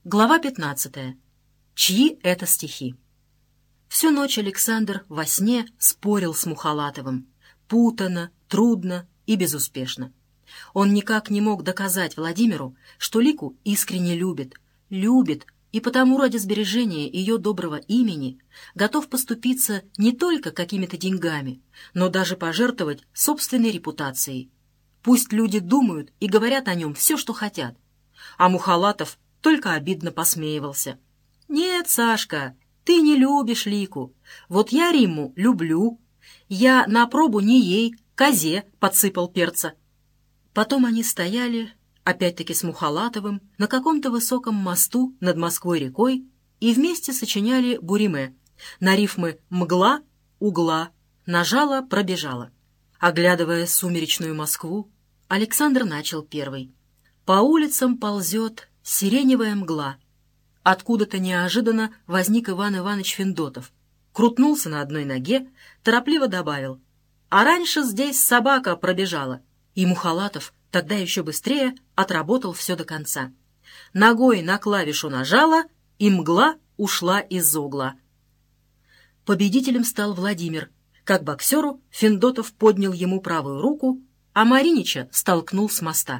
Глава 15. Чьи это стихи? Всю ночь Александр во сне спорил с Мухолатовым. Путано, трудно и безуспешно. Он никак не мог доказать Владимиру, что Лику искренне любит, и потому ради сбережения ее доброго имени готов поступиться не только какими-то деньгами, но даже пожертвовать собственной репутацией. Пусть люди думают и говорят о нем все, что хотят. А Мухолатов только обидно посмеивался. «Нет, Сашка, ты не любишь Лику. Вот я Римму люблю. Я на пробу не ей, козе подсыпал перца». Потом они стояли, опять-таки с Мухолатовым, на каком-то высоком мосту над Москвой-рекой и вместе сочиняли буриме на рифмы «мгла», «угла», «нажала», «пробежала». Оглядывая сумеречную Москву, Александр начал первый. «По улицам ползет сиреневая мгла». Откуда-то неожиданно возник Иван Иванович Федотов, крутнулся на одной ноге, торопливо добавил: «А раньше здесь собака пробежала». И Мухолатов тогда еще быстрее отработал все до конца. Ногой на клавишу нажала, и мгла ушла из-за угла. Победителем стал Владимир. Как боксеру Федотов поднял ему правую руку, а Маринича столкнул с моста.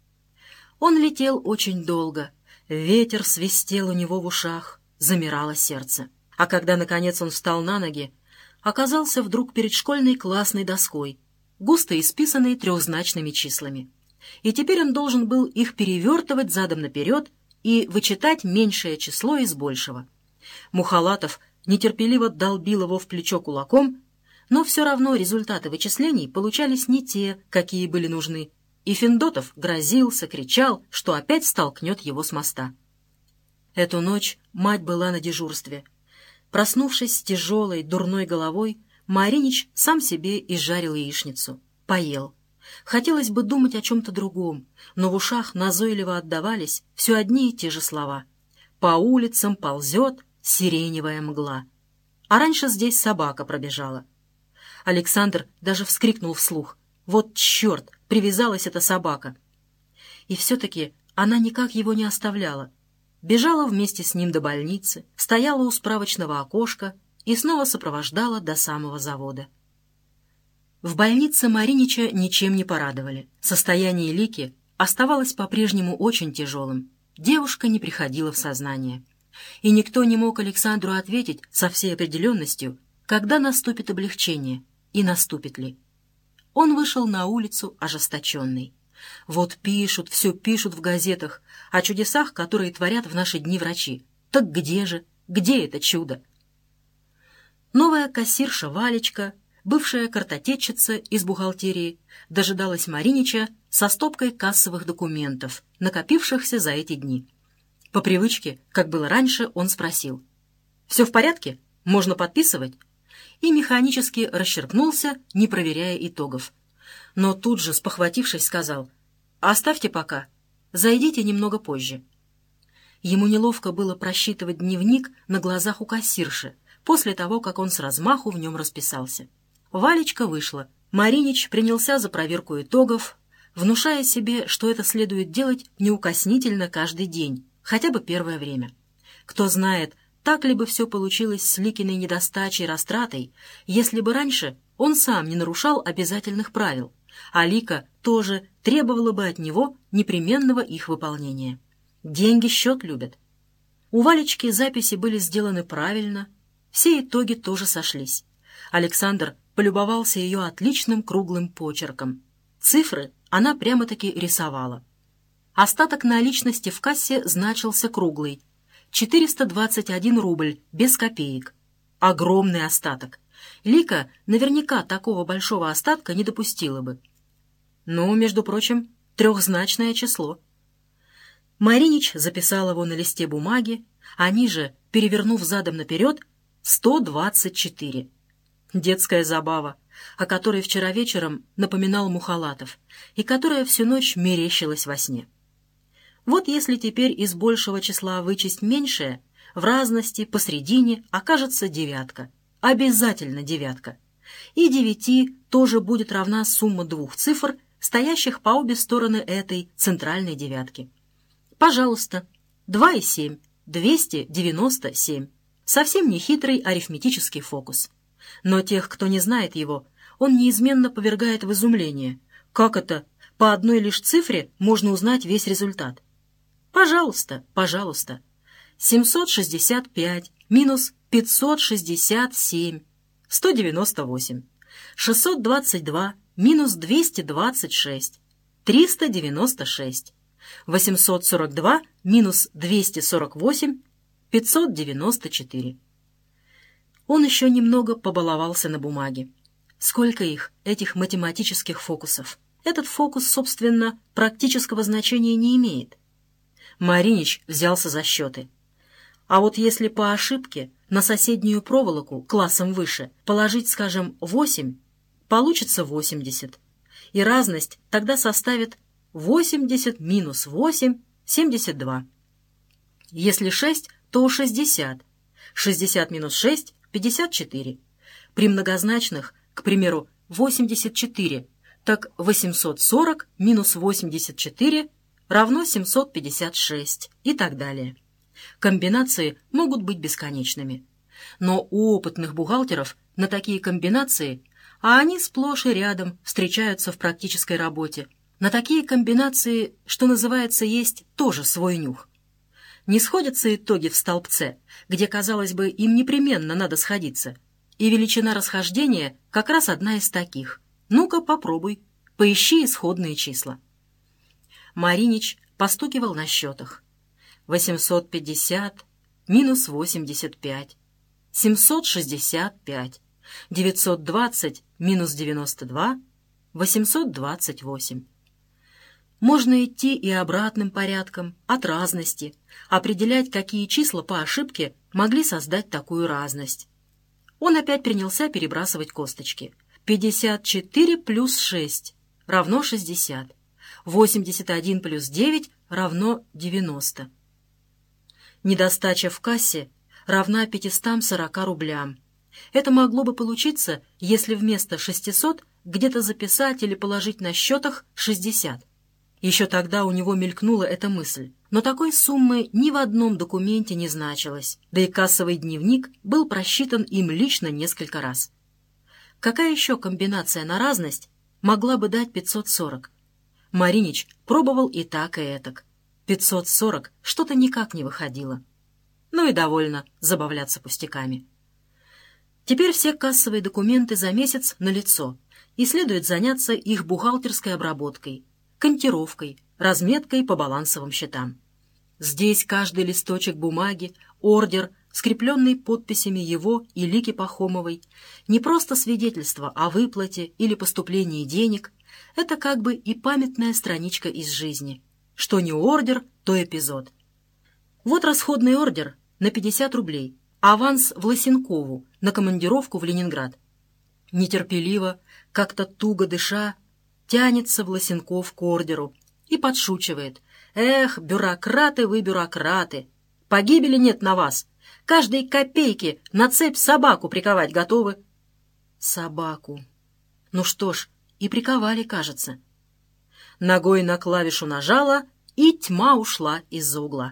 Он летел очень долго. Ветер свистел у него в ушах, замирало сердце. А когда, наконец, он встал на ноги, оказался вдруг перед школьной классной доской, густо исписанной трехзначными числами. И теперь он должен был их перевертывать задом наперед и вычитать меньшее число из большего. Мухолатов нетерпеливо долбил его в плечо кулаком, но все равно результаты вычислений получались не те, какие были нужны, и Федотов грозился, кричал, что опять столкнет его с моста. Эту ночь мать была на дежурстве. Проснувшись с тяжелой, дурной головой, Маринич сам себе изжарил яичницу, поел. Хотелось бы думать о чем-то другом, но в ушах назойливо отдавались все одни и те же слова. «По улицам ползет сиреневая мгла». А раньше здесь собака пробежала. Александр даже вскрикнул вслух: «Вот черт, привязалась эта собака!» И все-таки она никак его не оставляла. Бежала вместе с ним до больницы, стояла у справочного окошка и снова сопровождала до самого завода. В больнице Маринича ничем не порадовали. Состояние Лики оставалось по-прежнему очень тяжелым. Девушка не приходила в сознание. И никто не мог Александру ответить со всей определенностью, когда наступит облегчение и наступит ли. Он вышел на улицу ожесточенный. Вот пишут, все пишут в газетах о чудесах, которые творят в наши дни врачи. Так где же? Где это чудо? Новая кассирша Валечка, бывшая картотечица из бухгалтерии, дожидалась Маринича со стопкой кассовых документов, накопившихся за эти дни. По привычке, как было раньше, он спросил: «Все в порядке? Можно подписывать?» И механически расчеркнулся, не проверяя итогов. Но тут же, спохватившись, сказал: «Оставьте пока, зайдите немного позже». Ему неловко было просчитывать дневник на глазах у кассирши, после того, как он с размаху в нем расписался. Валечка вышла. Маринич принялся за проверку итогов, внушая себе, что это следует делать неукоснительно каждый день, хотя бы первое время. Кто знает, так ли бы все получилось с Ликиной недостачей, растратой, если бы раньше он сам не нарушал обязательных правил, а Лика тоже требовала бы от него непременного их выполнения. Деньги счет любят. У Валечки записи были сделаны правильно, все итоги тоже сошлись. Александр полюбовался ее отличным круглым почерком. Цифры она прямо-таки рисовала. Остаток наличности в кассе значился круглый. 421 рубль, без копеек. Огромный остаток. Лика наверняка такого большого остатка не допустила бы. Но, между прочим, трехзначное число. Маринич записал его на листе бумаги, а ниже, перевернув задом наперед, 124. Детская забава, о которой вчера вечером напоминал Мухолатов, и которая всю ночь мерещилась во сне. Вот если теперь из большего числа вычесть меньшее, в разности посредине окажется девятка. Обязательно девятка. И 9 тоже будет равна сумма двух цифр, стоящих по обе стороны этой центральной девятки. Пожалуйста, 2,7, 297. Совсем не хитрый арифметический фокус. Но тех, кто не знает его, он неизменно повергает в изумление. Как это? По одной лишь цифре можно узнать весь результат. Пожалуйста, пожалуйста. 765 минус 567, 198. 622 минус 226, 396. 842 минус 248, 594. Он еще немного побаловался на бумаге. Сколько их, этих математических фокусов? Этот фокус, собственно, практического значения не имеет. Маринич взялся за счеты. А вот если по ошибке на соседнюю проволоку классом выше положить, скажем, 8, получится 80. И разность тогда составит 80 минус 8 — 72. Если 6, то 60. 60 минус 6 — 54. При многозначных, к примеру, 84, так 840 минус 84 равно 756 и так далее. Комбинации могут быть бесконечными. Но у опытных бухгалтеров на такие комбинации, а они сплошь и рядом встречаются в практической работе, на такие комбинации, что называется, есть тоже свой нюх. Не сходятся итоги в столбце, где, казалось бы, им непременно надо сходиться, и величина расхождения как раз одна из таких. Ну-ка, попробуй, поищи исходные числа. Маринич постукивал на счетах. 850 минус 85, 765, 920 минус 92, 828. Можно идти и обратным порядком, от разности, определять, какие числа по ошибке могли создать такую разность. Он опять принялся перебрасывать косточки. 54 плюс 6 равно 60. 81 плюс 9 равно 90. Недостача в кассе равна 540 рублям. Это могло бы получиться, если вместо 600 где-то записать или положить на счетах 60. Еще тогда у него мелькнула эта мысль, но такой суммы ни в одном документе не значилось, да и кассовый дневник был просчитан им лично несколько раз. Какая еще комбинация на разность могла бы дать 540? Маринич пробовал и так, и этак. 540 что-то никак не выходило. Ну и довольно забавляться пустяками. Теперь все кассовые документы за месяц налицо, и следует заняться их бухгалтерской обработкой, контировкой, разметкой по балансовым счетам. Здесь каждый листочек бумаги, ордер, скрепленный подписями его и Лики Пахомовой, не просто свидетельство о выплате или поступлении денег, это как бы и памятная страничка из жизни. Что не ордер, то эпизод. Вот расходный ордер на 50 рублей, аванс в Лысенкову на командировку в Ленинград. Нетерпеливо, как-то туго дыша, тянется в Лысенков к ордеру и подшучивает. «Эх, бюрократы вы, бюрократы! Погибели нет на вас! Каждой копейки на цепь собаку приковать готовы!» Собаку. Ну что ж, и приковали, кажется. Ногой на клавишу нажала, и тьма ушла из-за угла.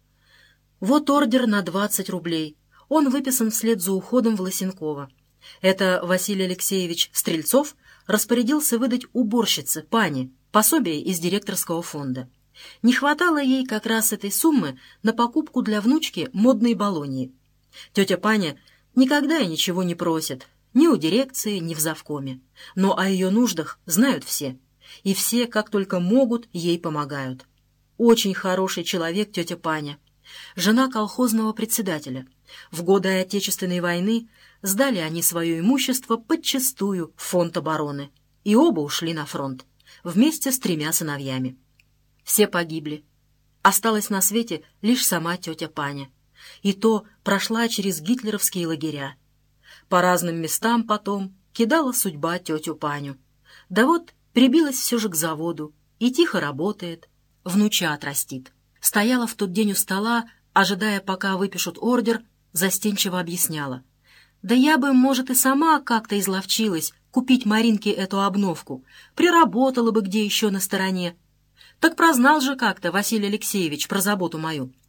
Вот ордер на 20 рублей. Он выписан вслед за уходом в Лысенково. Это Василий Алексеевич Стрельцов распорядился выдать уборщице, пане, пособие из директорского фонда. Не хватало ей как раз этой суммы на покупку для внучки модной болоньи. Тетя Паня никогда и ничего не просит, ни у дирекции, ни в завкоме. Но о ее нуждах знают все, и все, как только могут, ей помогают. Очень хороший человек тетя Паня. Жена колхозного председателя. В годы Отечественной войны сдали они свое имущество подчистую в фонд обороны, и оба ушли на фронт, вместе с 3 сыновьями. Все погибли. Осталась на свете лишь сама тетя Паня. И то прошла через гитлеровские лагеря. По разным местам потом кидала судьба тетю Паню. Да вот прибилась все же к заводу и тихо работает, внучат растит. Стояла в тот день у стола, ожидая, пока выпишут ордер, застенчиво объясняла. «Да я бы, может, и сама как-то изловчилась купить Маринке эту обновку, приработала бы где еще на стороне. Так прознал же как-то Василий Алексеевич про заботу мою.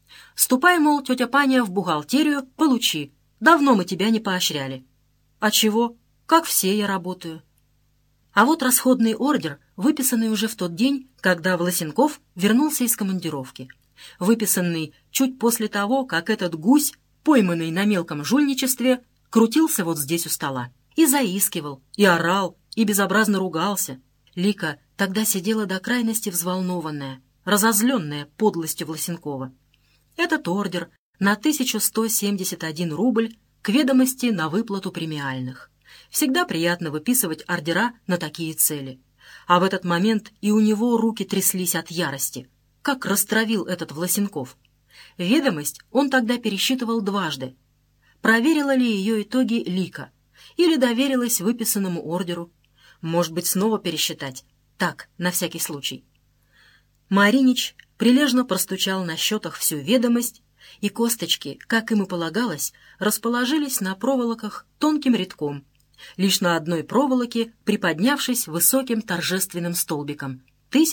Ступай, мол, тетя Паня, в бухгалтерию, получи. Давно мы тебя не поощряли. А чего? Как все я работаю. А вот расходный ордер, выписанный уже в тот день, когда Власенков вернулся из командировки. Выписанный чуть после того, как этот гусь, пойманный на мелком жульничестве, крутился вот здесь у стола. И заискивал, и орал, и безобразно ругался. Лика тогда сидела до крайности взволнованная, разозленная подлостью Власенкова. Этот ордер на 1171 рубль к ведомости на выплату премиальных. Всегда приятно выписывать ордера на такие цели. А в этот момент и у него руки тряслись от ярости. Как растравил этот Власенков. Ведомость он тогда пересчитывал дважды. Проверила ли ее итоги Лика? Или доверилась выписанному ордеру? Может быть, снова пересчитать? Так, на всякий случай. Маринич прилежно простучал на счетах всю ведомость, и косточки, как им и полагалось, расположились на проволоках тонким рядком, лишь на одной проволоке приподнявшись высоким торжественным столбиком.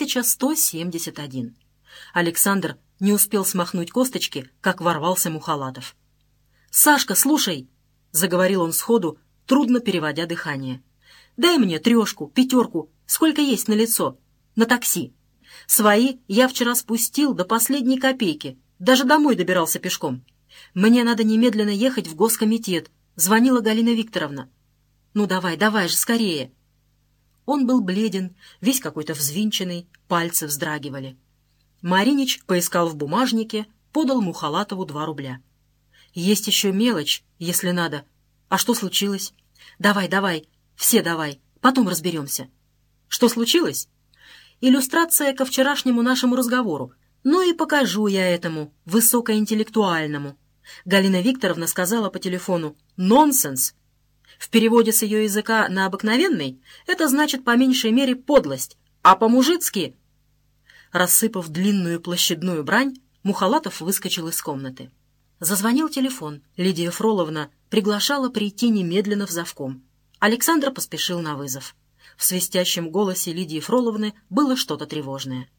1171. Александр не успел смахнуть косточки, как ворвался Мухалатов. «Сашка, слушай!» — заговорил он сходу, трудно переводя дыхание. «Дай мне 3, 5, сколько есть на лицо, на такси. Свои я вчера спустил до последней копейки, даже домой добирался пешком. Мне надо немедленно ехать в госкомитет», — звонила Галина Викторовна. «Ну давай, давай же, скорее!» Он был бледен, весь какой-то взвинченный, пальцы вздрагивали. Маринич поискал в бумажнике, подал Мухалатову 2 рубля. «Есть еще мелочь, если надо. А что случилось? Давай, давай, все давай, потом разберемся». «Что случилось?» «Иллюстрация ко вчерашнему нашему разговору. Ну и покажу я этому, высокоинтеллектуальному». Галина Викторовна сказала по телефону «нонсенс». В переводе с ее языка на обыкновенный это значит по меньшей мере подлость, а по-мужицки... Рассыпав длинную площадную брань, Мухалатов выскочил из комнаты. Зазвонил телефон. Лидия Фроловна приглашала прийти немедленно в завком. Александр поспешил на вызов. В свистящем голосе Лидии Фроловны было что-то тревожное.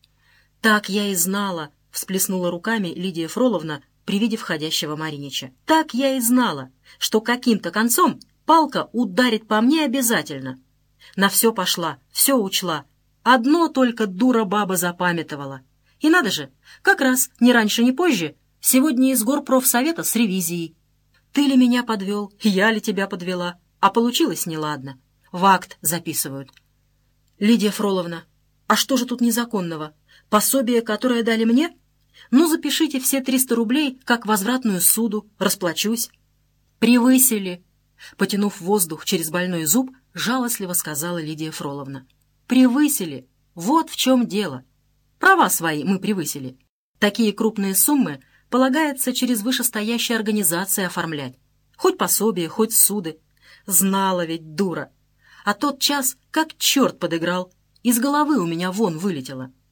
«Так я и знала», — всплеснула руками Лидия Фроловна при виде входящего Маринича. «Так я и знала, что каким-то концом палка ударит по мне обязательно. На все пошла, все учла. Одно только дура баба запамятовала. И надо же, как раз ни раньше, ни позже, сегодня из горпрофсовета с ревизией. Ты ли меня подвел, я ли тебя подвела, а получилось неладно. В акт записывают. Лидия Фроловна, а что же тут незаконного? Пособие, которое дали мне? Ну, запишите все 300 рублей, как возвратную суду, расплачусь. Превысили. Потянув воздух через больной зуб, жалостливо сказала Лидия Фроловна. Превысили. Вот в чем дело. Права свои мы превысили. Такие крупные суммы полагается через вышестоящие организации оформлять. Хоть пособие, хоть суды. Знала ведь дура. А тот час, как черт подыграл, из головы у меня вон вылетело.